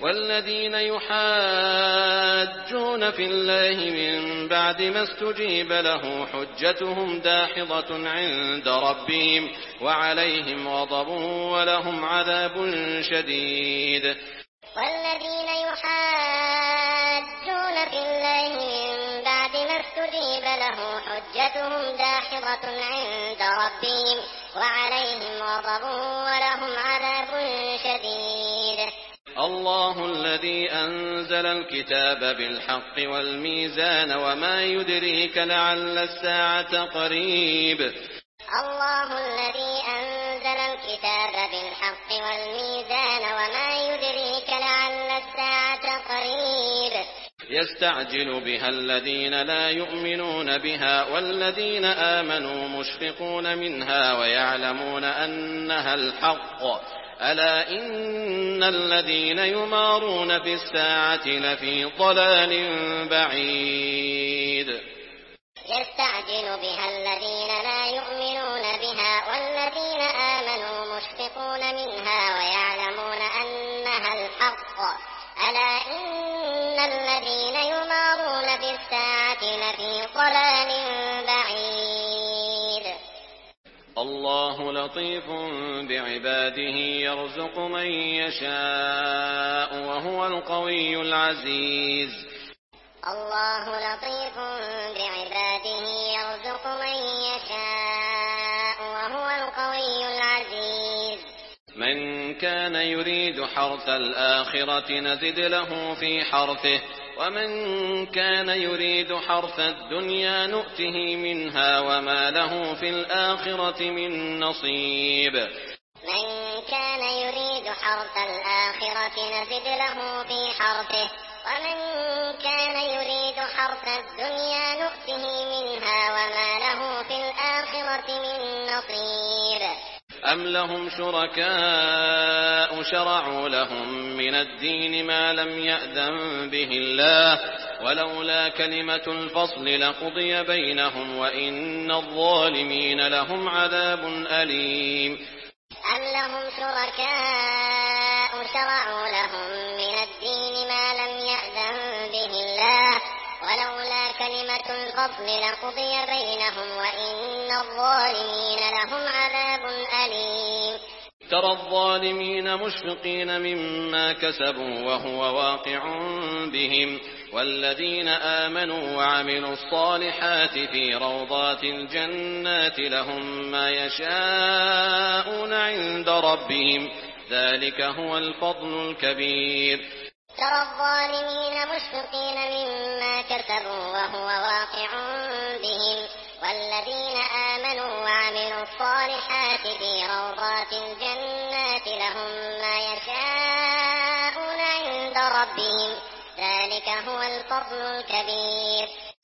والذين يحاجون في الله من بعد ما استجيب له حجتهم داحضة عند ربهم وعليهم غضب ولهم عذاب شديد. والذين يحاجون في الله من بعد ما استجيب له حجتهم داحضة عند ربهم وعليهم غضب ولهم عذاب شديد. الله الذي أنزل الكتاب بالحق والميزان وما يدريك لعل الساعة قريب. الله الذي أنزل الكتاب بالحق والميزان وما يدريك لعل الساعة قريب. يستعجل بها الذين لا يؤمنون بها والذين آمنوا مشفقون منها ويعلمون أنها الحق. ألا إن الذين يمارون في الساعة لفي ضلال بعيد. يستعجل بها الذين لا يؤمنون بها والذين آمنوا مشفقون منها ويعلمون أنها الحق. ألا إن الذين يمارون في الساعة لفي ضلال بعيد. الله لطيف بعباده يرزق من يشاء وهو القوي العزيز. الله لطيف بعباده يرزق من يشاء وهو القوي العزيز. من كان يريد حرث الآخرة نزد له في حرثه ومن كان يريد حرث الدنيا نؤته منها وما له في الآخرة من نصيب. من كان يريد حرث الآخرة نزد له في حرثه ومن كان يريد حرث الدنيا نؤته منها وما له في الآخرة من نصيب. أم لهم شركاء شرعوا لهم من الدين ما لم يأذن به الله ولولا كلمة الفصل لقضي بينهم وإن الظالمين لهم عذاب أليم. أم لهم شركاء شرعوا لهم من الدين ما لم يأذن به الله ولولا كلمة الفصل لقضي بينهم وإن الظالمين لهم عذاب أليم. ترى الظالمين مشفقين مما كسبوا وهو واقع بهم والذين آمنوا وعملوا الصالحات في روضات الجنات لهم ما يشاءون عند ربهم ذلك هو الفضل الكبير. ترى الظالمين مشفقين مما كسبوا وهو واقع بهم والذين آمنوا وعملوا الصالحات في روضات الجنات لهم ما يشاءون عند ربهم ذلك هو الفضل الكبير.